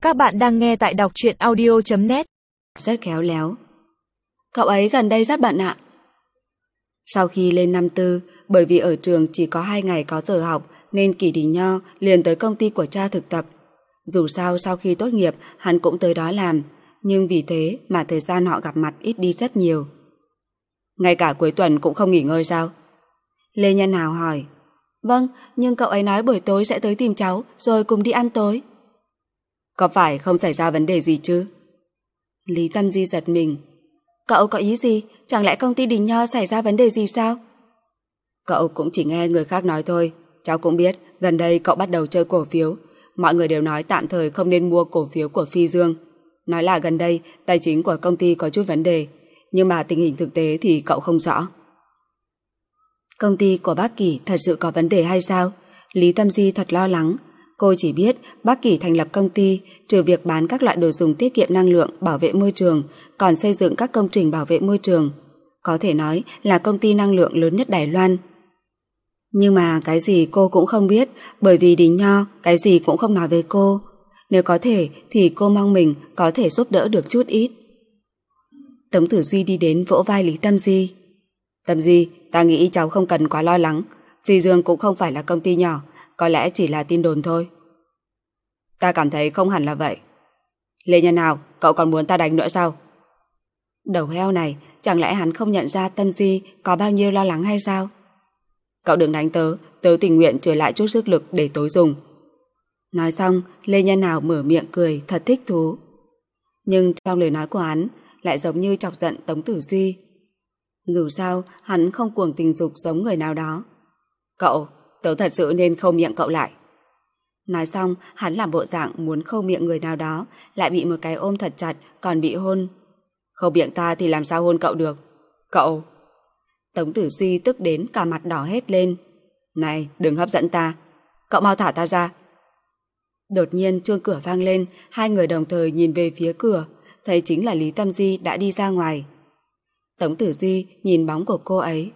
Các bạn đang nghe tại đọc truyện audio.net. Rất khéo léo. Cậu ấy gần đây rất bận ạ. Sau khi lên năm tư, bởi vì ở trường chỉ có 2 ngày có giờ học nên Kỳ Đình Nho liền tới công ty của cha thực tập. Dù sao sau khi tốt nghiệp hắn cũng tới đó làm, nhưng vì thế mà thời gian họ gặp mặt ít đi rất nhiều. Ngay cả cuối tuần cũng không nghỉ ngơi sao? Lê Nhân Hào hỏi. Vâng, nhưng cậu ấy nói buổi tối sẽ tới tìm cháu rồi cùng đi ăn tối. Có phải không xảy ra vấn đề gì chứ? Lý Tâm Di giật mình. Cậu có ý gì? Chẳng lẽ công ty Đình Nho xảy ra vấn đề gì sao? Cậu cũng chỉ nghe người khác nói thôi. Cháu cũng biết gần đây cậu bắt đầu chơi cổ phiếu. Mọi người đều nói tạm thời không nên mua cổ phiếu của Phi Dương. Nói là gần đây tài chính của công ty có chút vấn đề, nhưng mà tình hình thực tế thì cậu không rõ. Công ty của bác Kỳ thật sự có vấn đề hay sao? Lý Tâm Di thật lo lắng. Cô chỉ biết bác Kỳ thành lập công ty, trừ việc bán các loại đồ dùng tiết kiệm năng lượng, bảo vệ môi trường, còn xây dựng các công trình bảo vệ môi trường. Có thể nói là công ty năng lượng lớn nhất Đài Loan. Nhưng mà cái gì cô cũng không biết, bởi vì Đình Nho cái gì cũng không nói với cô. Nếu có thể thì cô mong mình có thể giúp đỡ được chút ít. Tống Tử Duy đi đến vỗ vai Lý Tâm Di. Tâm Di, ta nghĩ cháu không cần quá lo lắng. Phi Dương cũng không phải là công ty nhỏ, có lẽ chỉ là tin đồn thôi. Ta cảm thấy không hẳn là vậy. Lê Nhân Hào, cậu còn muốn ta đánh nữa sao? Đầu heo này, chẳng lẽ hắn không nhận ra Tâm Di có bao nhiêu lo lắng hay sao? Cậu đừng đánh tớ, tớ tình nguyện trở lại chút sức lực để tối dùng. Nói xong, Lê Nhân Hào mở miệng cười thật thích thú. Nhưng trong lời nói của hắn lại giống như chọc giận Tống Tử Duy. Dù sao, hắn không cuồng tình dục giống người nào đó. Cậu, tớ thật sự nên khâu miệng cậu lại. Nói xong, hắn làm bộ dạng muốn khâu miệng người nào đó, lại bị một cái ôm thật chặt, còn bị hôn. Khâu miệng ta thì làm sao hôn cậu được? Cậu! Tống Tử Duy tức đến cả mặt đỏ hết lên. Này, đừng hấp dẫn ta. Cậu mau thả ta ra. Đột nhiên chuông cửa vang lên, hai người đồng thời nhìn về phía cửa, thấy chính là Lý Tâm Di đã đi ra ngoài. Tống Tử Duy nhìn bóng của cô ấy.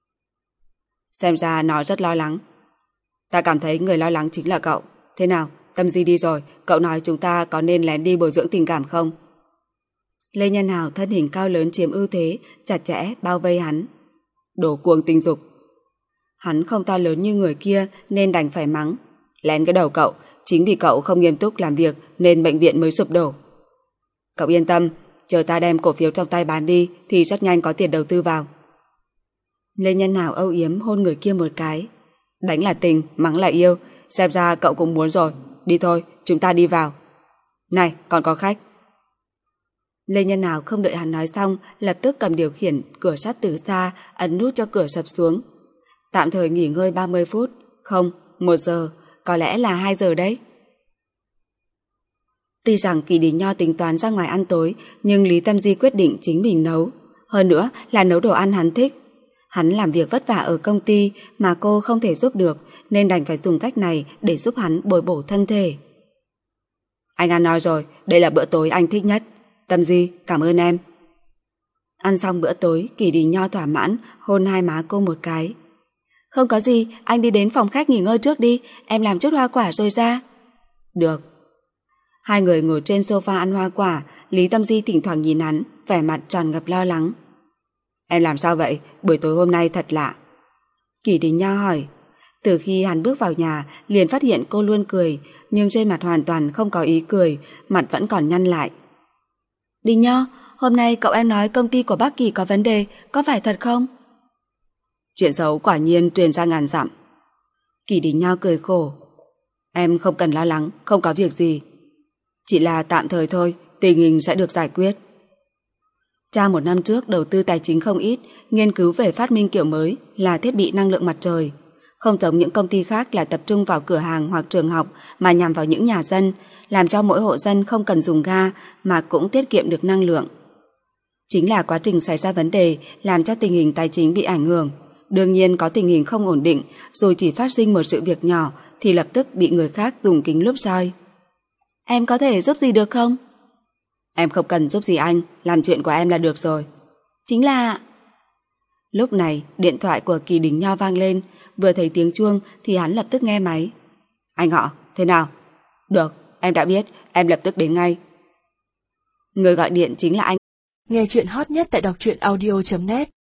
Xem ra nó rất lo lắng. Ta cảm thấy người lo lắng chính là cậu. Thế nào, Tâm Di đi rồi, cậu nói chúng ta có nên lén đi bồi dưỡng tình cảm không? Lê Nhân Hào thân hình cao lớn chiếm ưu thế, chặt chẽ bao vây hắn. Đồ cuồng tình dục. Hắn không to lớn như người kia nên đành phải mắng. Lén cái đầu cậu, chính vì cậu không nghiêm túc làm việc nên bệnh viện mới sụp đổ. Cậu yên tâm, chờ ta đem cổ phiếu trong tay bán đi thì rất nhanh có tiền đầu tư vào. Lê Nhân Hào âu yếm hôn người kia một cái. Đánh là tình, mắng là yêu. Xem ra cậu cũng muốn rồi. Đi thôi, chúng ta đi vào. Này, còn có khách. Lê Nhân Hào không đợi hắn nói xong, lập tức cầm điều khiển cửa sắt từ xa, ấn nút cho cửa sập xuống. Tạm thời nghỉ ngơi 30 phút. Không, 1 giờ, có lẽ là 2 giờ đấy. Tuy rằng Kỳ Đình Nho tính toán ra ngoài ăn tối, nhưng Lý Tâm Di quyết định chính mình nấu. Hơn nữa là nấu đồ ăn hắn thích. Hắn làm việc vất vả ở công ty mà cô không thể giúp được, nên đành phải dùng cách này để giúp hắn bồi bổ thân thể. Anh ăn no rồi, đây là bữa tối anh thích nhất. Tâm Di, cảm ơn em. Ăn xong bữa tối, Kỳ Đình Nho thỏa mãn hôn hai má cô một cái. Không có gì, anh đi đến phòng khách nghỉ ngơi trước đi, em làm chút hoa quả rồi ra. Được. Hai người ngồi trên sofa ăn hoa quả, Lý Tâm Di thỉnh thoảng nhìn hắn, vẻ mặt tràn ngập lo lắng. Em làm sao vậy? Buổi tối hôm nay thật lạ. Kỳ Đình Nho hỏi. Từ khi hắn bước vào nhà, liền phát hiện cô luôn cười, nhưng trên mặt hoàn toàn không có ý cười, mặt vẫn còn nhăn lại. Đình Nho, hôm nay cậu em nói công ty của bác Kỳ có vấn đề, có phải thật không? Chuyện xấu quả nhiên truyền ra ngàn dặm. Kỳ Đình Nho cười khổ. Em không cần lo lắng, không có việc gì. Chỉ là tạm thời thôi, tình hình sẽ được giải quyết. Cha 1 năm trước đầu tư tài chính không ít, nghiên cứu về phát minh kiểu mới là thiết bị năng lượng mặt trời. Không giống những công ty khác là tập trung vào cửa hàng hoặc trường học mà nhằm vào những nhà dân, làm cho mỗi hộ dân không cần dùng ga mà cũng tiết kiệm được năng lượng. Chính là quá trình xảy ra vấn đề làm cho tình hình tài chính bị ảnh hưởng. Đương nhiên có tình hình không ổn định, rồi chỉ phát sinh một sự việc nhỏ thì lập tức bị người khác dùng kính lúp soi. Em có thể giúp gì được không? Em không cần giúp gì anh, làm chuyện của em là được rồi. Chính là... Lúc này, điện thoại của Kỳ Đình Nho vang lên, vừa thấy tiếng chuông thì hắn lập tức nghe máy. Anh họ, thế nào? Được, em đã biết, em lập tức đến ngay. Người gọi điện chính là anh. Nghe chuyện hot nhất tại đọc truyện audio.net